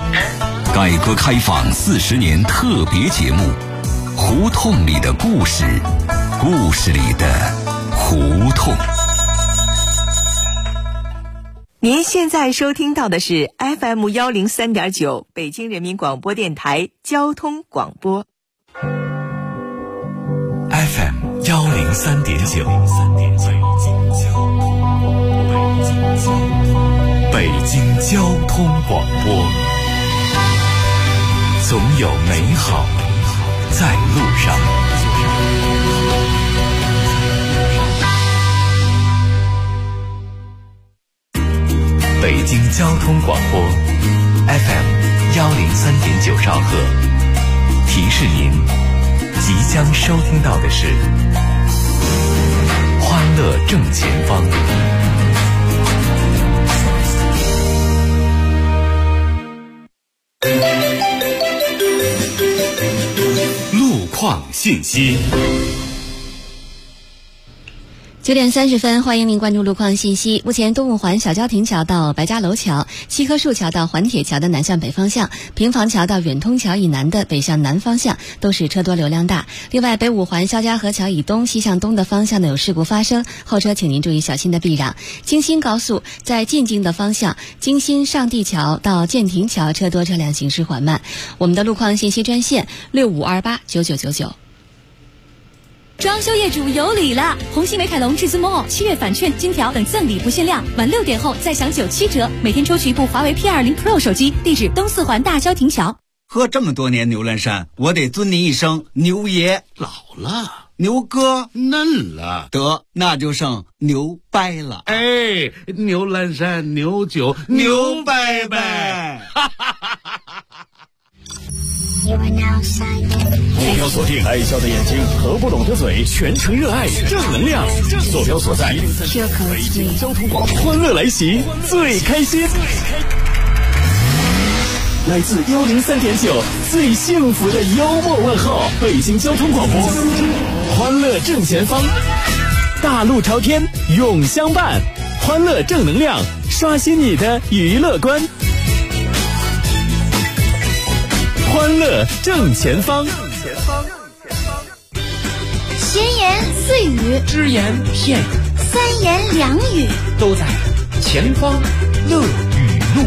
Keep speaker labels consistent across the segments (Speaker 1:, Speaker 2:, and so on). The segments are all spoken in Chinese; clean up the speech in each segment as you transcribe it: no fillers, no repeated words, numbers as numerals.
Speaker 1: 改革开放40年特别节目，胡同里的故事，故事里的胡同。
Speaker 2: 您现在收听到的是 FM 103.9北京人民广播电台交通广播。
Speaker 1: FM 103.9，北京交通广播，总有美好在路上。北京交通广播 FM 103.9兆赫，提示您即将收听到的是欢乐正前方。路况信息。
Speaker 3: 9点30分，欢迎您关注路况信息。目前，东五环小郊亭桥到白家楼桥、七棵树桥到环铁桥的南向北方向，平房桥到远通桥以南的北向南方向都是车多流量大。另外，北五环肖家河桥以东西向东的方向呢有事故发生，后车请您注意小心的避让。京新高速在进京的方向，京新上地桥到建亭桥车多，车辆行驶缓慢。我们的路况信息专线65289999。
Speaker 4: 装修业主有礼了！红星美凯龙至尊 Mall7月返券、金条等赠礼不限量，晚6点后再享97折，每天抽取一部华为 P20 Pro 手机。地址东四环大郊亭桥。
Speaker 5: 喝这么多年牛栏山，我得尊您一声牛爷。
Speaker 6: 老了，
Speaker 5: 牛哥
Speaker 6: 嫩了，
Speaker 5: 得那就剩牛掰了。
Speaker 6: 哎，牛栏山牛酒牛掰掰。
Speaker 7: 目标锁定爱笑的眼睛和不拢的嘴，全程热爱正能量。坐标所在北京交通广播，欢乐来袭，最开心。来自103.9最幸福的幽默问候，北京交通广播，欢乐正前方，大路朝天永相伴，欢乐正能量，刷新你的娱乐观。欢乐正前方，
Speaker 8: 闲言碎语，
Speaker 9: 只言片语，
Speaker 8: 三言两语，
Speaker 9: 都在前方乐语录。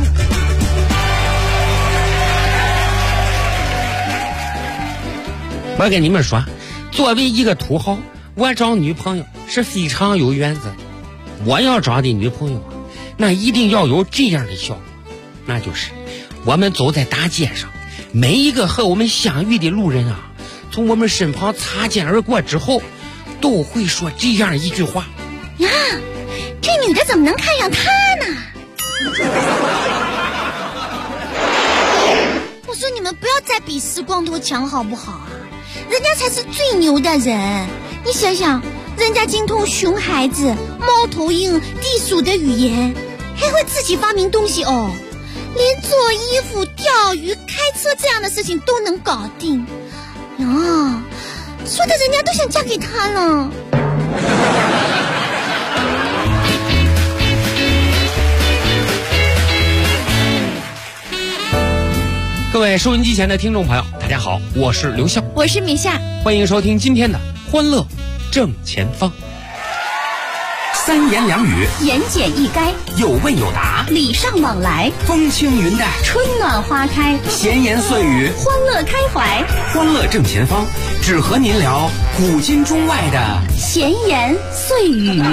Speaker 9: 我跟你们说，作为一个土豪，我找女朋友是非常有原则的。我要找的女朋友啊，那一定要有这样的效果，那就是我们走在大街上，每一个和我们相遇的路人啊，从我们身旁擦肩而过之后，都会说这样一句话：
Speaker 8: 呀，这女的怎么能看上他呢？我说你们不要再比时光头强好不好啊？人家才是最牛的人。你想想，人家精通熊孩子、猫头鹰、地鼠的语言，还会自己发明东西哦。连做衣服、钓鱼、开车这样的事情都能搞定呀，说的人家都想嫁给他了。
Speaker 9: 各位收音机前的听众朋友，大家好，我是刘笑，
Speaker 8: 我是米夏，
Speaker 9: 欢迎收听今天的欢乐正前方。
Speaker 1: 三言两语，
Speaker 4: 言简意赅，
Speaker 1: 有问有答，
Speaker 4: 礼尚往来，
Speaker 1: 风轻云淡，
Speaker 4: 春暖花开，
Speaker 1: 闲言碎语，
Speaker 4: 欢乐开怀。
Speaker 1: 欢乐正前方，只和您聊古今中外的
Speaker 4: 闲言碎语。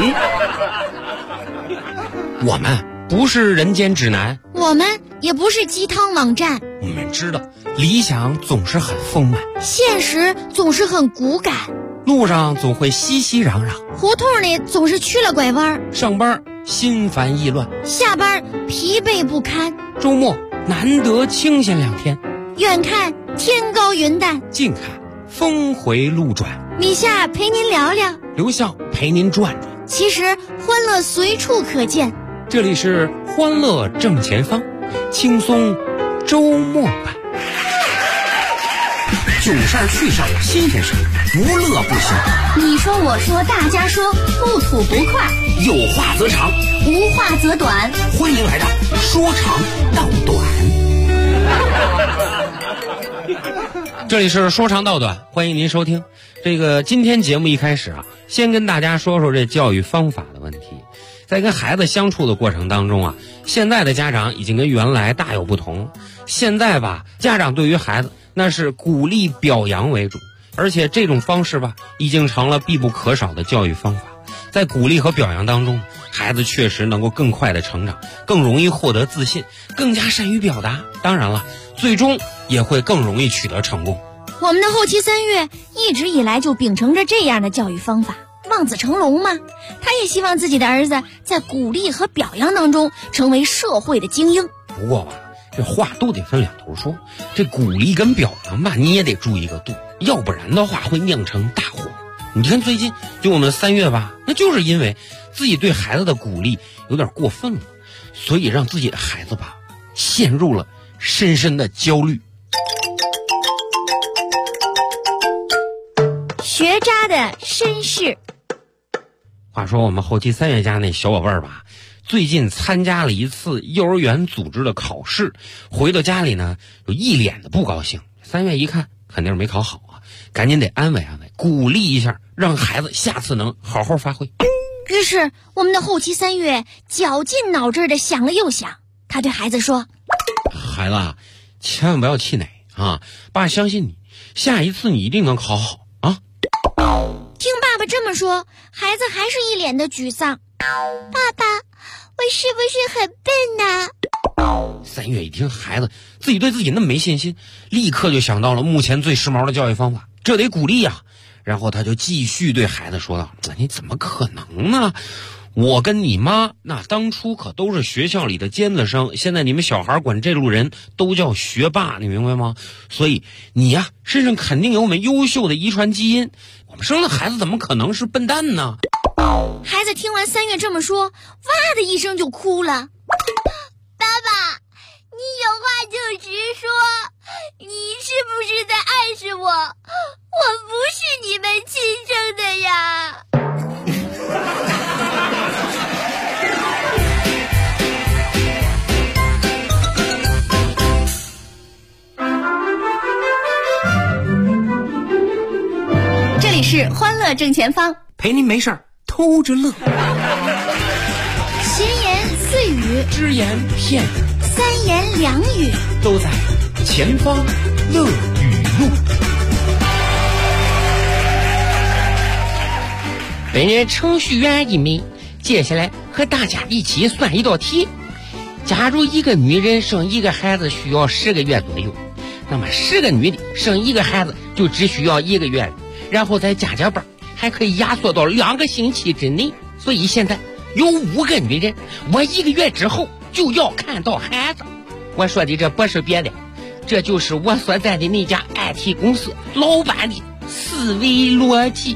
Speaker 9: 我们不是人间指南，
Speaker 8: 我们也不是鸡汤网站，
Speaker 9: 我们知道理想总是很丰满，
Speaker 8: 现实总是很骨感，
Speaker 9: 路上总会熙熙攘攘，
Speaker 8: 胡同里总是曲了拐弯，
Speaker 9: 上班心烦意乱，
Speaker 8: 下班疲惫不堪，
Speaker 9: 周末难得清闲2天，
Speaker 8: 远看天高云淡，
Speaker 9: 近看峰回路转。
Speaker 8: 米夏陪您聊聊，
Speaker 9: 刘笑陪您转转。
Speaker 8: 其实欢乐随处可见，
Speaker 9: 这里是欢乐正前方，轻松周末版。
Speaker 1: 囧事儿、趣事儿、新鲜事儿，不乐不行。
Speaker 4: 你说我说大家说，不吐不快，
Speaker 1: 有话则长，
Speaker 4: 无话则短。
Speaker 1: 欢迎来到说长道短。
Speaker 9: 这里是说长道短，欢迎您收听。今天节目一开始先跟大家说说这教育方法的问题。在跟孩子相处的过程当中现在的家长已经跟原来大有不同。现在家长对于孩子那是鼓励表扬为主，而且这种方式已经成了必不可少的教育方法。在鼓励和表扬当中，孩子确实能够更快的成长，更容易获得自信，更加善于表达。当然了，最终也会更容易取得成功。
Speaker 8: 我们的后期3月一直以来就秉承着这样的教育方法，望子成龙嘛。他也希望自己的儿子在鼓励和表扬当中成为社会的精英。
Speaker 9: 不过这话都得分两头说，这鼓励跟表扬你也得注意个度，要不然的话会酿成大祸。你看最近就我们3月那就是因为自己对孩子的鼓励有点过分了，所以让自己的孩子陷入了深深的焦虑。
Speaker 8: 学渣的身世。
Speaker 9: 话说我们后期3月家那小宝贝儿最近参加了一次幼儿园组织的考试，回到家里呢有一脸的不高兴。3月一看肯定是没考好赶紧得安慰安慰，鼓励一下，让孩子下次能好好发挥。
Speaker 8: 于是我们的后期3月绞尽脑汁的想了又想，他对孩子说：
Speaker 9: 孩子千万不要气馁爸相信你，下一次你一定能考好
Speaker 8: 听爸爸这么说，孩子还是一脸的沮丧。爸爸，我是不是很笨呢
Speaker 9: ？3月一听孩子自己对自己那么没信心，立刻就想到了目前最时髦的教育方法，这得鼓励然后他就继续对孩子说道：你怎么可能呢？我跟你妈那当初可都是学校里的尖子生，现在你们小孩管这路人都叫学霸，你明白吗？所以你身上肯定有我们优秀的遗传基因，我们生的孩子怎么可能是笨蛋呢？
Speaker 8: 孩子听完3月这么说，哇的一声就哭了。爸爸，你有话就直说，你是不是在暗示我？我不是你们亲生的呀。
Speaker 4: 这里是欢乐正前方，
Speaker 5: 陪您没事儿偷着乐。
Speaker 8: 闲言碎语，
Speaker 9: 只言片语
Speaker 8: ，3言2语，
Speaker 9: 都在前方乐语录。本人程序员一名，接下来和大家一起算一道题。假如一个女人生一个孩子需要10个月左右，那么10个女的生一个孩子就只需要1个月了，然后再加班，还可以压缩到2个星期之内。所以现在有5个女人，我1个月之后就要看到孩子。我说的这不是别的，这就是我所在的那家 IT 公司老板的思维逻辑。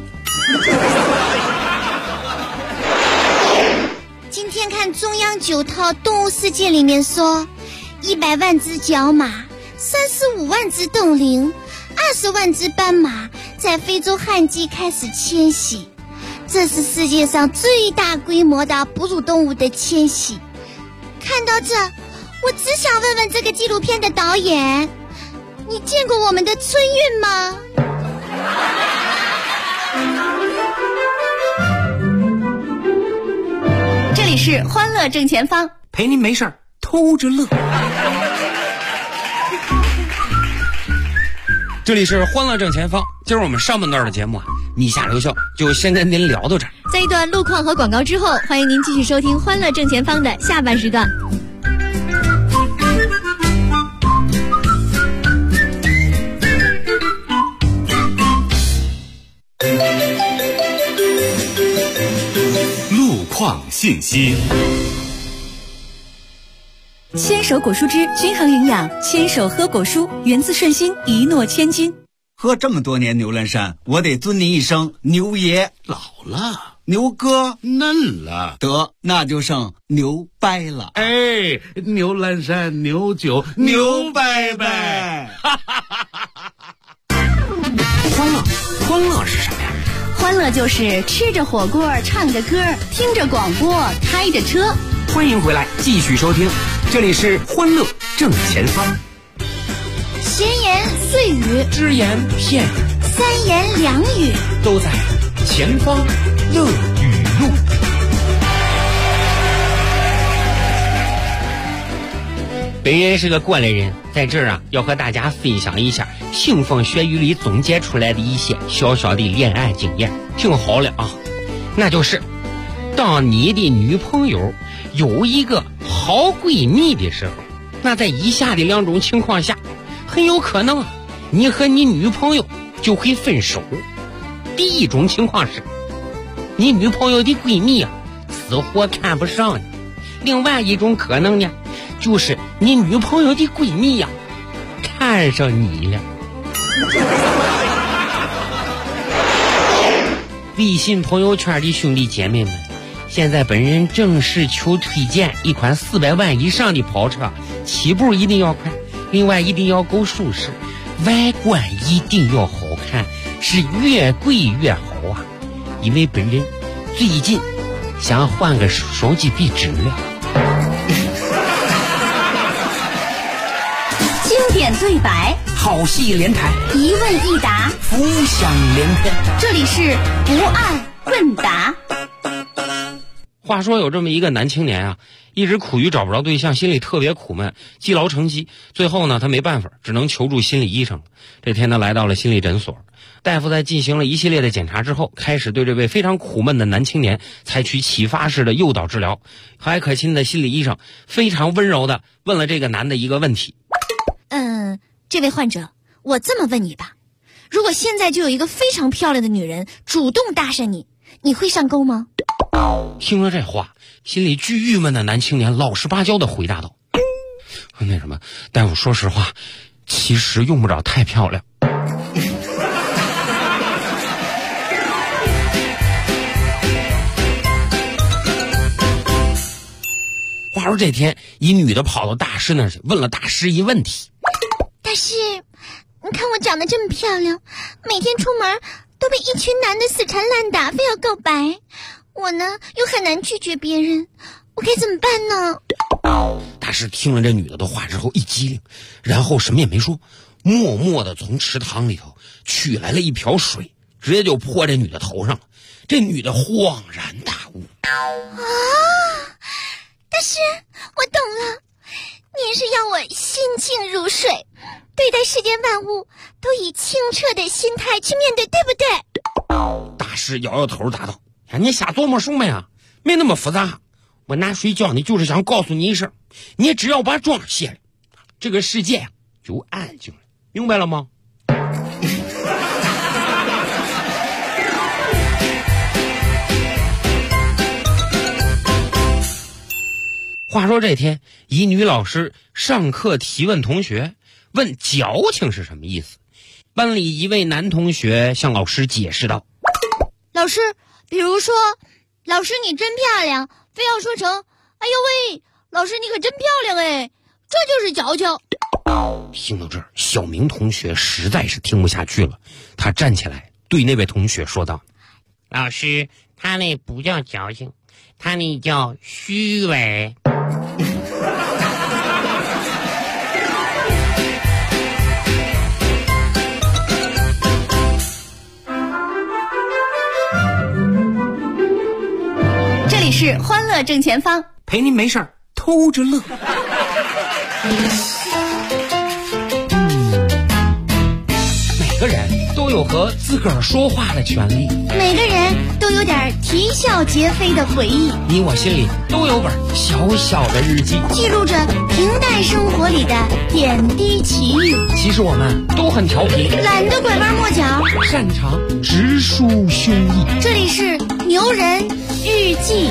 Speaker 8: 今天看中央9套动物世界里面说，100万只角马，35万只冻羚，20万只斑马在非洲旱季开始迁徙，这是世界上最大规模的哺乳动物的迁徙。看到这，我只想问问这个纪录片的导演，你见过我们的春运吗？
Speaker 4: 这里是欢乐正前方，
Speaker 5: 陪您没事儿偷着乐。
Speaker 9: 这里是欢乐正前方，今儿我们上半段的节目你下留校就先跟您聊到这儿。
Speaker 4: 在一段路况和广告之后，欢迎您继续收听欢乐正前方的下半时段。
Speaker 1: 路况信息。
Speaker 4: 牵手果蔬汁均衡营养，牵手喝果蔬，源自顺心，一诺千金。
Speaker 5: 喝这么多年牛栏山，我得尊您一声牛爷。
Speaker 6: 老了，
Speaker 5: 牛哥
Speaker 6: 嫩了，
Speaker 5: 得那就剩牛掰了。
Speaker 6: 哎，牛栏山牛酒牛掰掰。
Speaker 5: 欢乐是什么呀？
Speaker 4: 欢乐就是吃着火锅，唱着歌，听着广播，开着车。
Speaker 5: 欢迎回来，继续收听，这里是欢乐正前方。
Speaker 8: 闲言碎语，
Speaker 9: 只言片语，
Speaker 8: 三言两语，
Speaker 9: 都在前方乐语录。本人是个过来人，在这儿要和大家分享一下腥风血雨里总结出来的一些小小的恋爱经验。听好了啊，那就是当你的女朋友有一个好闺蜜的时候，那在以下的两种情况下，很有可能你和你女朋友就会分手。第一种情况是，你女朋友的闺蜜死活看不上你；另外一种可能呢，就是你女朋友的闺蜜看上你了。微信朋友圈的兄弟姐妹们，现在本人正式求推荐一款400万以上的跑车，起步一定要快，另外一定要够舒适，外观一定要好看，是越贵越好啊！因为本人最近想换个手机壁纸了。
Speaker 4: 经典对白，
Speaker 5: 好戏连台，
Speaker 4: 一问一答，
Speaker 5: 浮想联翩。
Speaker 4: 这里是不二问答。
Speaker 9: 话说有这么一个男青年一直苦于找不着对象，心里特别苦闷，积劳成疾。最后呢，他没办法，只能求助心理医生。这天他来到了心理诊所，大夫在进行了一系列的检查之后，开始对这位非常苦闷的男青年采取启发式的诱导治疗。和蔼可亲的心理医生非常温柔的问了这个男的一个问题：
Speaker 8: 这位患者，我这么问你吧，如果现在就有一个非常漂亮的女人主动搭讪你，你会上钩吗？
Speaker 9: 听了这话，心里巨郁闷的男青年老实巴交的回答道：那什么，大夫，说实话，其实用不着太漂亮。话说这天，一女的跑到大师那儿去，问了大师一问题：
Speaker 8: 大师，你看我长得这么漂亮，每天出门都被一群男的死缠烂打，非要告白，我呢又很难拒绝别人，我该怎么办呢？
Speaker 9: 大师听了这女的的话之后一激灵，然后什么也没说，默默地从池塘里头取来了一瓢水，直接就泼这女的头上了。这女的恍然大悟：
Speaker 8: 大师，我懂了，您是要我心静如水，对待世间万物都以清澈的心态去面对，对不对？
Speaker 9: 大师摇摇头答道：你瞎琢磨什么呀？没那么复杂。我拿水浇你，就是想告诉你一声，你只要把妆卸了，这个世界就安静了，明白了吗？话说这天，一女老师上课提问同学，问矫情是什么意思。班里一位男同学向老师解释道：
Speaker 8: 老师，比如说，老师你真漂亮，非要说成哎呦喂，老师你可真漂亮哎，这就是矫情。
Speaker 9: 听到这儿，小明同学实在是听不下去了，他站起来对那位同学说道：老师，他那不叫矫情，他那叫虚伪。
Speaker 4: 这里是欢乐正前方，
Speaker 5: 陪您没事儿偷着乐。
Speaker 9: 每个人都有和自个儿说话的权利，
Speaker 8: 每个人都有点啼笑皆非的回忆，
Speaker 9: 你我心里都有本小小的日记，
Speaker 8: 记录着平淡生活里的点滴奇遇。
Speaker 9: 其实我们都很调皮，
Speaker 8: 懒得拐弯抹角，
Speaker 9: 擅长直抒胸臆。
Speaker 8: 这里是牛人日记。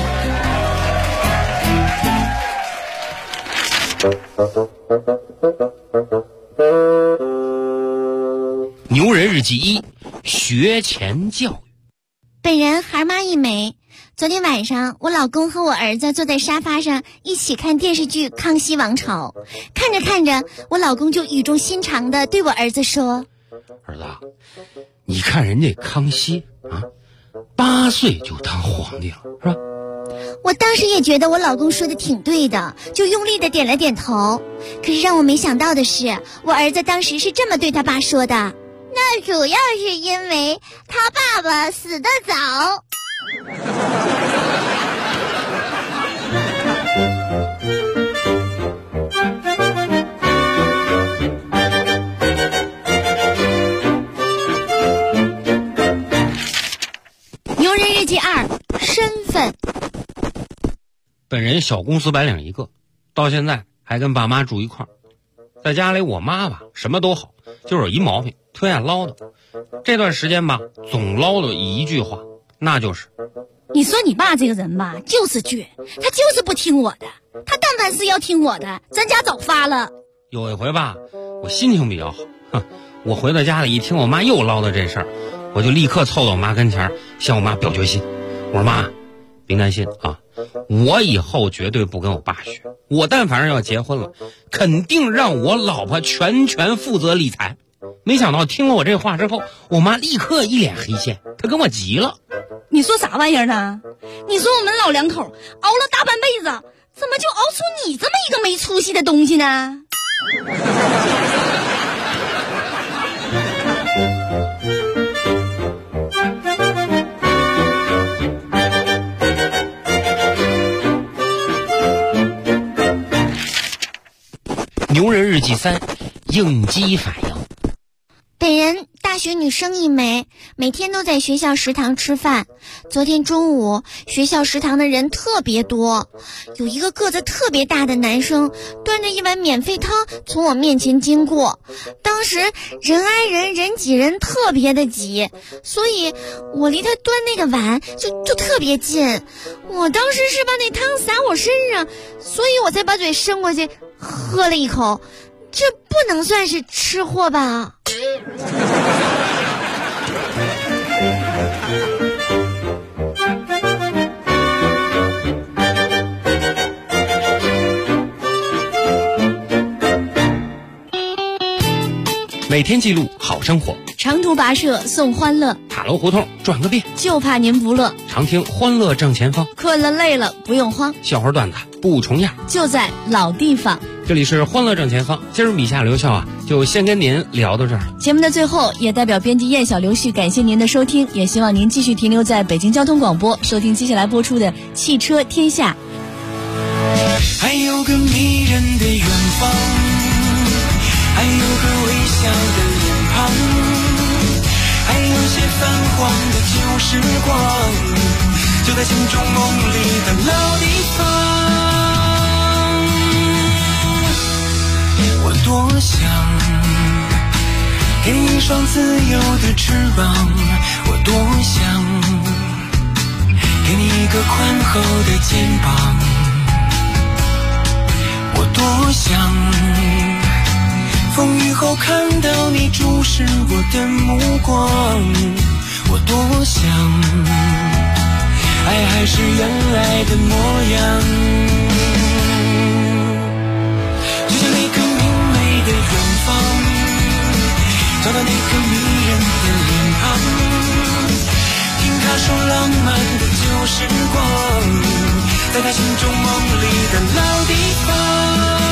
Speaker 9: 牛人日记1：学前教育。
Speaker 8: 本人孩妈一枚。昨天晚上，我老公和我儿子坐在沙发上一起看电视剧《康熙王朝》，看着看着，我老公就语重心长地对我儿子说：
Speaker 9: 儿子，你看人家康熙8岁就当皇帝了，是吧？
Speaker 8: 我当时也觉得我老公说的挺对的，就用力的点了点头。可是让我没想到的是，我儿子当时是这么对他爸说的：那主要是因为他爸爸死得早。
Speaker 4: 牛人日记2，身份。
Speaker 9: 本人小公司白领一个，到现在还跟爸妈住一块儿。在家里我妈吧什么都好，就是有一毛病，特爱唠叨。这段时间吧总唠叨一句话，那就是
Speaker 4: 你说你爸这个人吧就是倔，他就是不听我的，他但凡是要听我的，咱家早发了。
Speaker 9: 有一回吧我心情比较好，我回到家里一听我妈又唠叨这事儿，我就立刻凑到我妈跟前向我妈表决心。我说妈，别担心啊，我以后绝对不跟我爸学，我但凡是要结婚了，肯定让我老婆全权负责理财。没想到听了我这话之后，我妈立刻一脸黑线，她跟我急了。
Speaker 4: 你说啥玩意儿呢？你说我们老两口熬了大半辈子，怎么就熬出你这么一个没出息的东西呢？
Speaker 9: 牛人日记3，应激反应。
Speaker 8: 本人大学女生一枚，每天都在学校食堂吃饭。昨天中午学校食堂的人特别多，有一个个子特别大的男生端着一碗免费汤从我面前经过，当时人挨人人挤人特别的挤，所以我离他端那个碗就特别近。我当时是把那汤洒我身上，所以我才把嘴伸过去喝了一口。这不能算是吃货吧？
Speaker 9: 每天记录好生活，
Speaker 4: 长途跋涉送欢乐，
Speaker 9: 塔楼胡同转个遍，
Speaker 4: 就怕您不乐。
Speaker 9: 常听欢乐正前方，
Speaker 4: 困了累了不用慌，
Speaker 9: 笑话段子不重样，
Speaker 4: 就在老地方。
Speaker 9: 这里是欢乐正前方，今儿米夏刘笑啊，就先跟您聊到这儿。
Speaker 4: 节目的最后，也代表编辑燕小刘旭感谢您的收听，也希望您继续停留在北京交通广播，收听接下来播出的《汽车天下》。
Speaker 10: 还有个迷人的远方，还有个微笑的脸庞，还有些泛黄的旧时光，就在心中梦里的老地方。我多想给你一双自由的翅膀，我多想给你一个宽厚的肩膀，我多想风雨后看到你注视我的目光，我多想爱还是原来的模样，就像那个明媚的远方，找到那个迷人的脸庞，听他说浪漫的旧时光，在他心中梦里的老地方。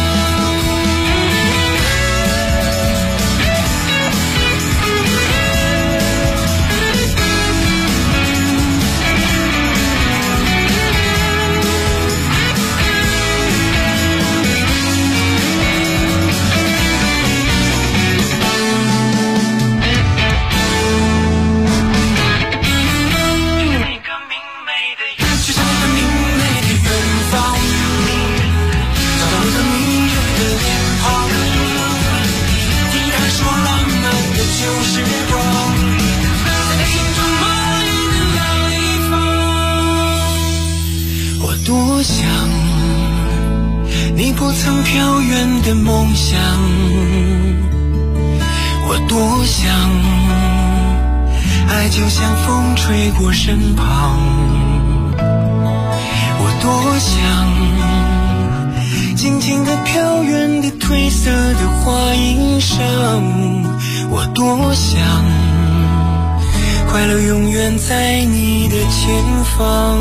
Speaker 10: 多想你不曾飘远的梦想，我多想爱就像风吹过身旁，我多想静静地飘远的褪色的花衣裳，我多想快乐永远在你的前方。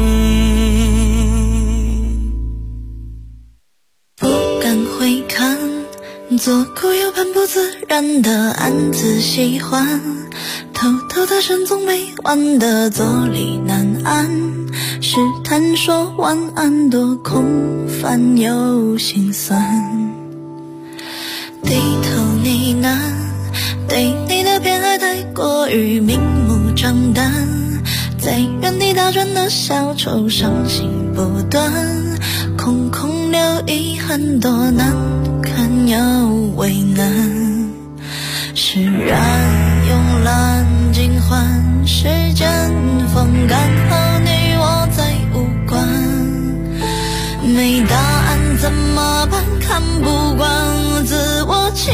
Speaker 11: 不敢回看，左顾右盼不自然的暗自喜欢，偷偷的神总没完的坐立难安，试探说晚安多空泛又心酸，低头呢喃，对你的偏爱太过于明目张胆，在原地打转的小丑伤心不断，空空留遗憾多难堪又为难，释然慵懒尽欢，时间风干后你我再无关，没答案怎么办？看不惯自我欺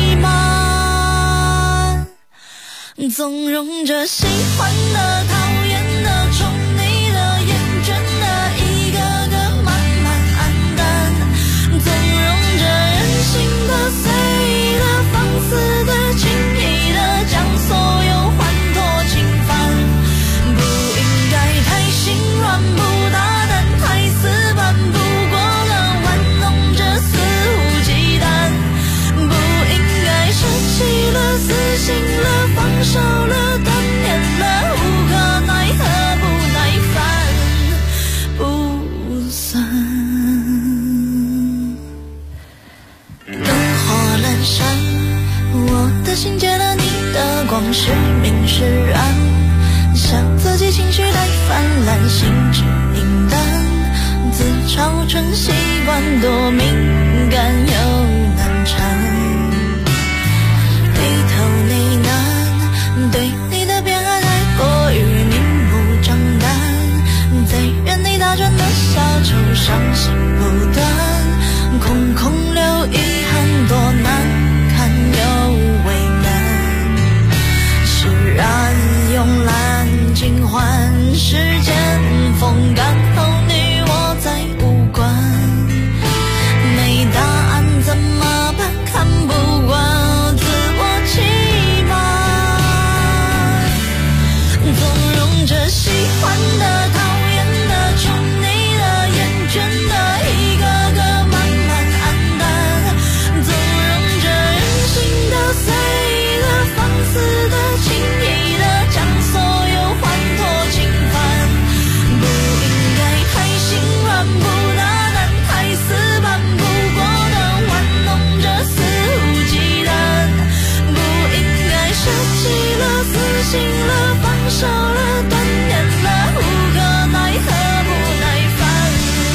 Speaker 11: 瞒，纵容着喜欢的、讨厌的、宠你的、厌倦的，一个个慢慢黯淡，纵容着任性的、随意的、放肆的、轻易的，将所有欢脱侵犯，不应该太心软，不大胆，太死板，不过了玩弄着肆无忌惮，不应该舍弃了、死心了、放手了、断念了，无可奈何，不耐烦，不算。灯火阑珊，我的心借了你的光，时明时暗，笑自己情绪太泛滥，心智明淡，自嘲成习惯，多敏感又难缠，低头呢喃，对你的偏爱太过于明目张胆，在原地打转的小丑伤心不断，空空留遗憾多难堪又为难，释然慵懒尽欢，时间风干后你我再无关，没答案怎么办？看不惯自我欺瞒，纵容着喜欢的、讨厌的、宠你的、厌倦的，一个个慢慢黯淡，纵容着任性的、随意的、放肆的、轻易的，将所有欢脱侵犯，不应该太心软，不大胆，太死板，不过的玩弄着肆无忌惮，不应该舍弃了、死心了、放手了、断念了，无可奈何，不耐烦。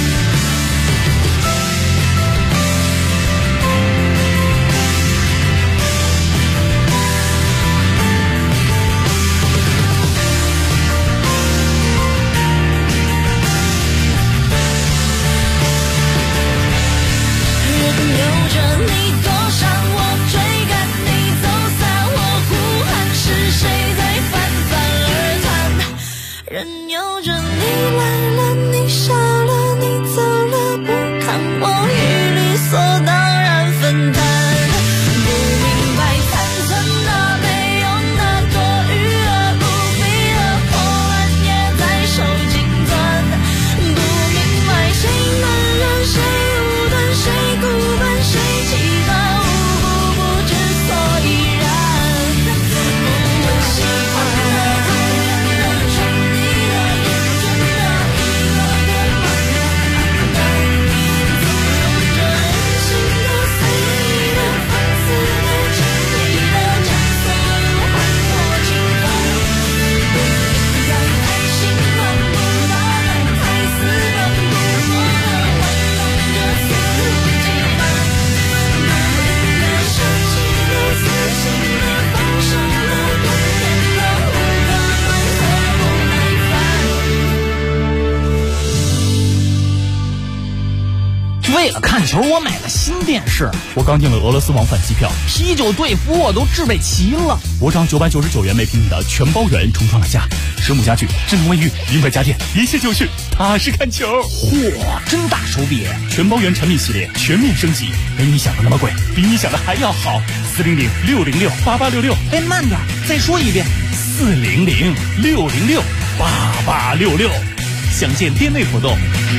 Speaker 11: 任由着你躲闪，我追赶你走散，我呼喊是谁在泛泛而谈，任由着你来了，你笑了，你走了，不看我与理所当然分担，不明白残存的、没用的、多余的、不必的破烂也在手紧攥，不明白谁能忍，谁无端，谁孤单，谁期盼，无故不知所以然，不喜欢的、讨厌的、宠你的、厌倦的，一个个慢慢黯淡，纵容着任性的、随意的、放肆的、轻易的，将所有欢脱侵犯，不应该太心软，不大胆，太死板，不过的玩弄着肆无忌惮，不应该舍弃了、死心了、放手了、断念了，无可奈何，不耐烦。
Speaker 12: 为了看球，我买了新电视，
Speaker 7: 我刚订了俄罗斯往返机票，
Speaker 12: 啤酒队服我都置备齐了。
Speaker 7: 我涨999元每平米的全包圆重创了价，实木家具、智能卫浴、英摆家电，一切就是踏实看球。
Speaker 12: 嚯，真大手笔！
Speaker 7: 全包圆产品系列全面升级，没你想的那么贵，比你想的还要好。400-606-8866。
Speaker 12: 哎，慢点，再说一遍。
Speaker 7: 400-606-8866，详见店内活动。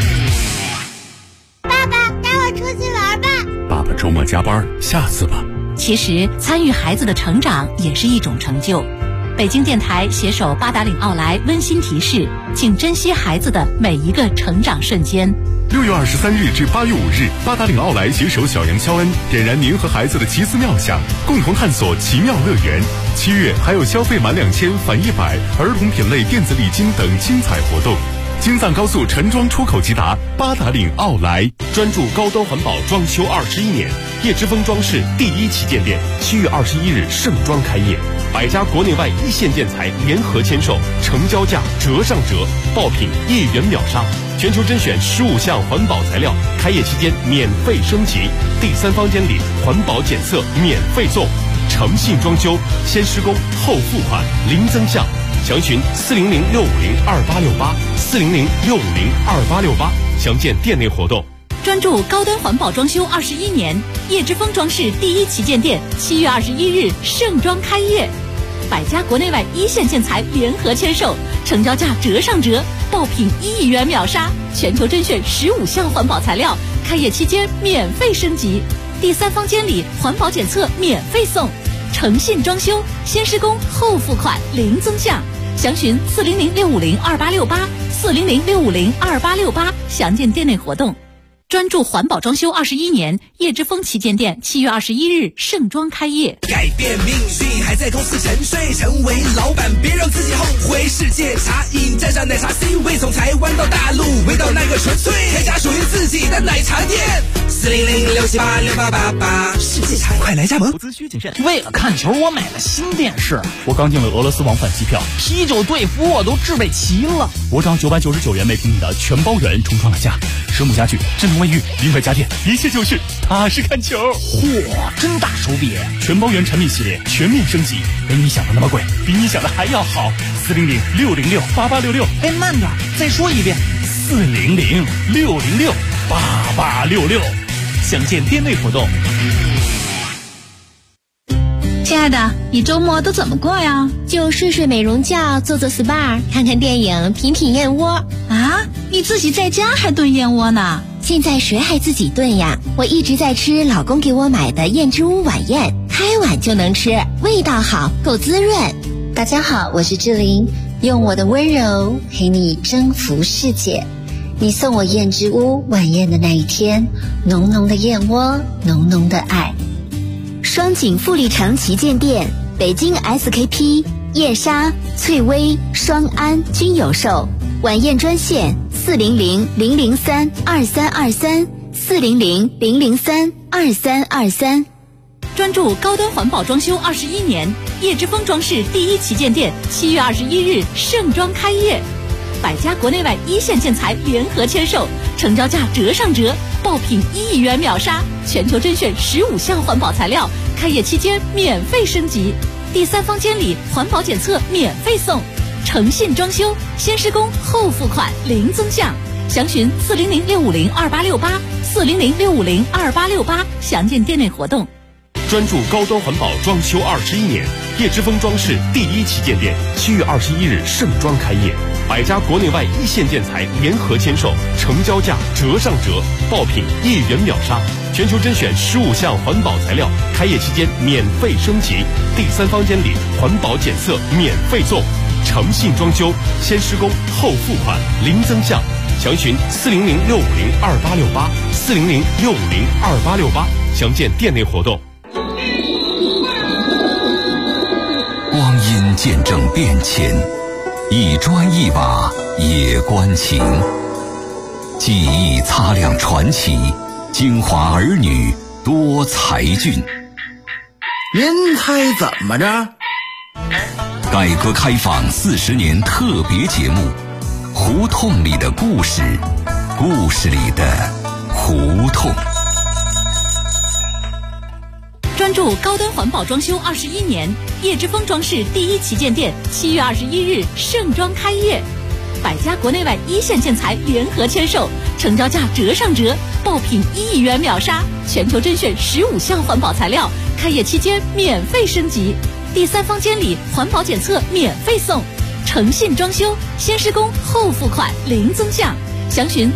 Speaker 8: 爸爸带我出去玩吧。
Speaker 7: 爸爸周末加班，下次吧。
Speaker 4: 其实参与孩子的成长也是一种成就。北京电台携手八达岭奥莱温馨提示，请珍惜孩子的每一个成长瞬间。
Speaker 13: 6月23日至8月5日，八达岭奥莱携手小杨肖恩，点燃您和孩子的奇思妙想，共同探索奇妙乐园。7月还有消费满2000返100，儿童品类电子礼金等精彩活动。京藏高速陈庄出口即达，八达岭奥莱
Speaker 7: 专注高端环保装修21年，叶之峰装饰第1旗舰店7月21日盛装开业，100家国内外一线建材联合签售，成交价折上折，爆品1元秒杀，全球甄选15项环保材料，开业期间免费升级，第3房间里环保检测免费送，诚信装修，先施工后付款，零增项。详询400-650-2868，400-650-2868，详见店内活动。
Speaker 4: 专注高端环保装修21年，叶之峰装饰第1旗舰店7月21日盛装开业，100家国内外一线建材联合签售，成交价折上折，爆品1元秒杀，全球甄选15项环保材料，开业期间免费升级，第3房间里环保检测免费送，诚信装修，先施工后付款，零增项。详询400-650-2868，400-650-2868，详见店内活动。专注环保装修21年，叶之峰旗舰店7月21日盛装开业。
Speaker 14: 改变命运还在公司沉睡，成为老板别让自己后悔。世界茶饮沾上奶茶 C 位，从台湾到大陆，味道那个纯粹，开家属于自己的奶茶店。400-678-6888，世界茶快来加盟。
Speaker 12: 投资需谨慎。为了看球，我买了新电视。我刚订了俄罗斯往返机票，啤酒队服我都置备齐了。我找999元没平米的全包圆重创了价，生母家具、智能卫浴、名牌家电，一切就是踏实看球。嚯，真大手笔！全包圆产品系列全面升级，没你想的那么贵，比你想的还要好。400-606-8866。哎，慢点，再说一遍。400-606-8866，详见店内活动。
Speaker 15: 亲爱的，你周末都怎么过呀？
Speaker 8: 就睡睡美容觉，做做 SPA， 看看电影，品品燕窝。
Speaker 15: 啊，你自己在家还炖燕窝呢？
Speaker 8: 现在谁还自己炖呀？我一直在吃老公给我买的燕之屋晚宴，开碗就能吃，味道好，够滋润。大家好，我是志玲，用我的温柔陪你征服世界。你送我燕之屋晚宴的那一天，浓浓的燕窝，浓浓的爱。双井富力城旗舰店，北京 SKP、燕莎、翠微、双安均有售。晚宴专线400-003-2323，400-003-2323。
Speaker 4: 专注高端环保装修21年，叶之峰装饰第1旗舰店7月21日盛装开业，100家国内外一线建材联合签售，成交价折上折，爆品1元秒杀，全球甄选15项环保材料，开业期间免费升级，第3房间里环保检测免费送，诚信装修，先施工后付款，零增项。详询400-650-2868，400-650-2868，详见店内活动。
Speaker 7: 专注高端环保装修21年，叶之峰装饰第1旗舰店7月21日盛装开业，100家国内外一线建材联合签售，成交价折上折，爆品1元秒杀，全球甄选15项环保材料，开业期间免费升级，第3房间里环保检测免费送，诚信装修，先施工后付款，零增项。详询400-650-2868，400-650-2868，详见店内活动。
Speaker 1: 光阴见证变迁，一砖一瓦也关情。记忆擦亮传奇，京华儿女多才俊。
Speaker 5: 您猜怎么着？
Speaker 1: 改革开放40年特别节目，胡同里的故事，故事里的胡同。
Speaker 4: 专注高端环保装修21年，叶之峰装饰第1旗舰店7月21日盛装开业，100家国内外一线建材联合签售，成交价折上折，爆品1元秒杀，全球甄选15项环保材料，开业期间免费升级， 第3方监理环保检测免费送，诚信装修，先施工后付款零增项。详询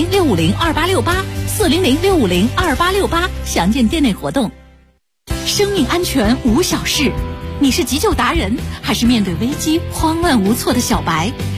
Speaker 4: 400-650-2868，400-650-2868，详见店内活动。生命安全无小事，你是急救达人，还是面对危机慌乱无措的小白？